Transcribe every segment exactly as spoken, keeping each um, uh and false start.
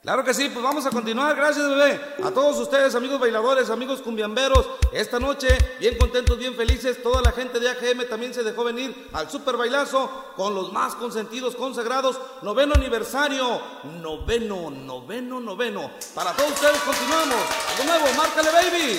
Claro que sí, pues vamos a continuar, gracias bebé. A todos ustedes, amigos bailadores, amigos cumbiamberos, esta noche, bien contentos, bien felices, toda la gente de A G M también se dejó venir al super bailazo con los más consentidos, consagrados, noveno aniversario, noveno, noveno, noveno. Para todos ustedes continuamos, de nuevo, márcale baby.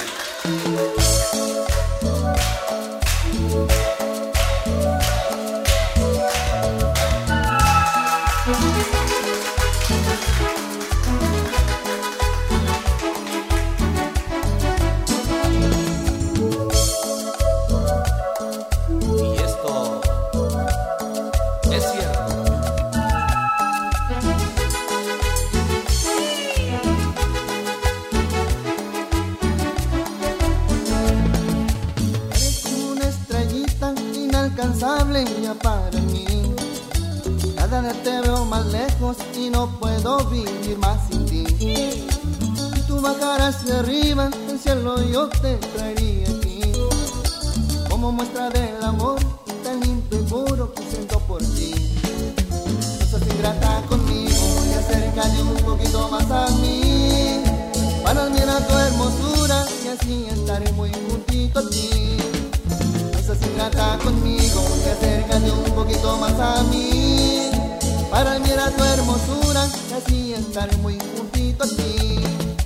Ya para mí, cada vez te veo más lejos y no puedo vivir más sin ti. Si tú bajaras hacia arriba, el cielo yo te traería aquí, como muestra del amor tan limpio y puro que siento por ti. No seas ingrata conmigo y acércate un poquito más a mí, para admirar tu hermosura y así estaré muy juntito a ti. Ingrata conmigo y acércate un poquito más a mí, para mirar tu hermosura y así estaré muy juntito a ti.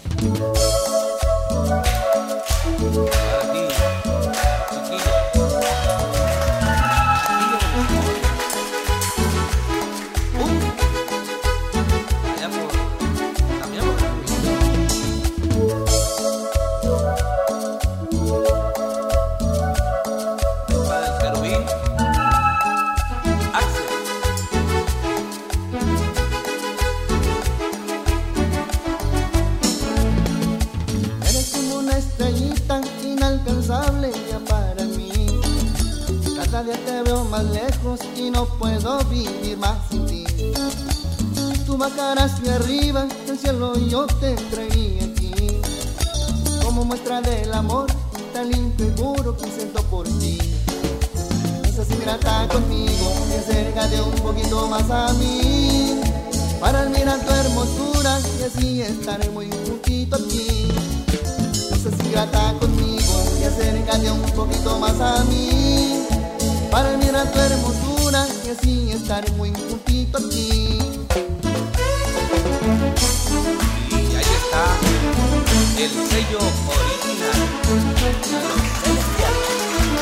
Para ti, chiquillo. Uh, allá por, cambiamos. Ya para mí, cada día te veo más lejos y no puedo vivir más sin ti. Tú bajarás hacia arriba, el cielo yo te traería aquí, como muestra del amor tan limpio y puro que siento por ti. No seas ingrata conmigo y acércate un poquito más a mí, para admirar tu hermosura y así estaré muy juntito a ti. No seas ingrata conmigo y acércate un poquito más a mí, para mirar tu hermosura y así estaré muy juntito a ti. Y ahí está el sello original, Los Celestiales.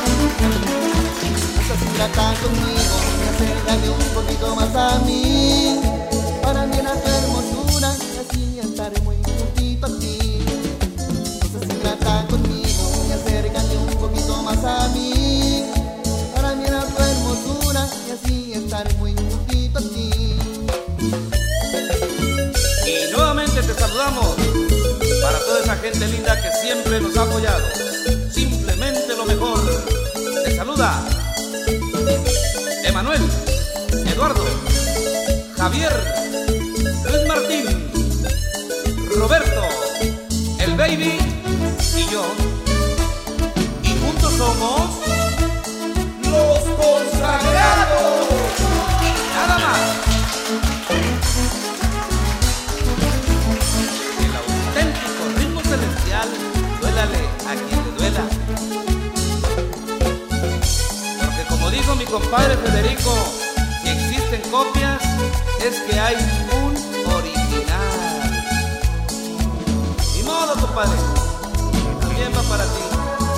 No seas ingrata conmigo y acércate un poquito más a mí, para mirar tu hermosura y así estaré muy juntito a ti. No seas ingrata conmigo y acércate un poquito más a mí, para mirar tu hermosura y así estaré muy juntito a ti. Y nuevamente te saludamos para toda esa gente linda que siempre nos ha apoyado. Simplemente lo mejor. Te saluda Emanuel, Eduardo, Javier, Luis Martín, Roberto, el baby y yo. Somos los consagrados. Nada más. El auténtico ritmo celestial, duélale a quien le duela. Porque como dijo mi compadre Federico, si existen copias, es que hay un original. Ni modo, compadre. También va para ti.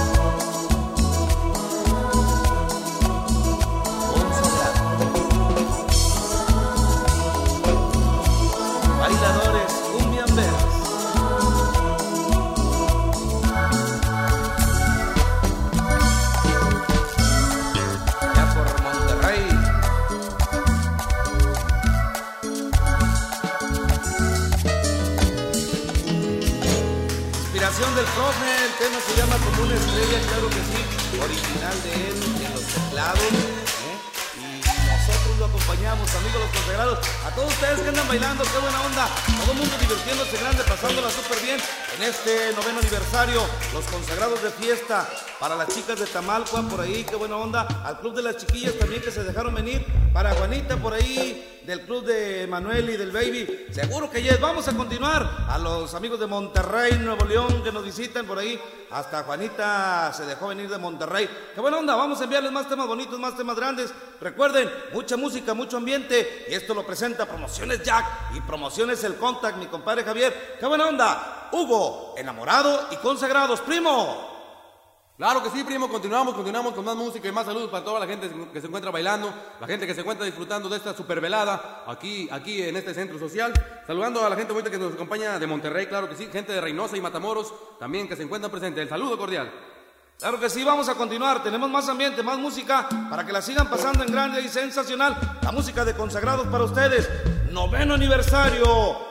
Bailadores cumbiamberos. Ya por Monterrey. Inspiración del profe, el tema se llama Como una estrella, claro que sí, original de él en los teclados, ¿eh? Y nosotros lo acompañamos, amigos los consagrados, a todos ustedes que andan bailando, qué buena onda, todo el mundo divirtiéndose grande, pasándola súper bien en este noveno aniversario, los consagrados de fiesta, para las chicas de Tamalcua por ahí, qué buena onda, al club de las chiquillas también que se dejaron venir, para Juanita por ahí, del club de Manuel y del Baby, seguro que yes, vamos a continuar, a los amigos de Monterrey, Nuevo León, que nos visitan por ahí, hasta Juanita se dejó venir de Monterrey, qué buena onda, vamos a enviarles más temas bonitos, más temas grandes, recuerden, mucha música, mucho ambiente, y esto lo presenta Promociones Jack y Promociones El Contact, mi compadre Javier, qué buena onda, Hugo, enamorado y consagrados, primo. Claro que sí, primo, continuamos, continuamos con más música y más saludos para toda la gente que se encuentra bailando, la gente que se encuentra disfrutando de esta super velada aquí, aquí en este centro social. Saludando a la gente bonita que nos acompaña de Monterrey, claro que sí, gente de Reynosa y Matamoros también que se encuentran presentes. El saludo cordial. Claro que sí, vamos a continuar, tenemos más ambiente, más música, para que la sigan pasando en grande y sensacional. La música de consagrados para ustedes, noveno aniversario.